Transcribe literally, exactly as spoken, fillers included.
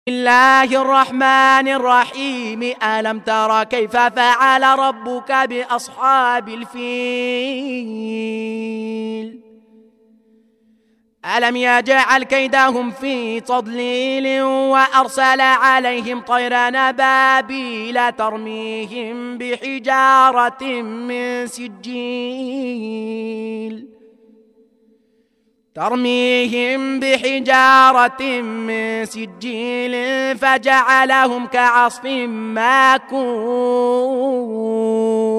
بسم الله الرحمن الرحيم. ألم تر كيف فعل ربك بأصحاب الفيل؟ ألم يجعل كيدهم في تضليل وأرسل عليهم طيرا أبابيل ترميهم بحجارة من سجيل ترميهم بحجارة من سجيل فجعلهم كعصف ماكون.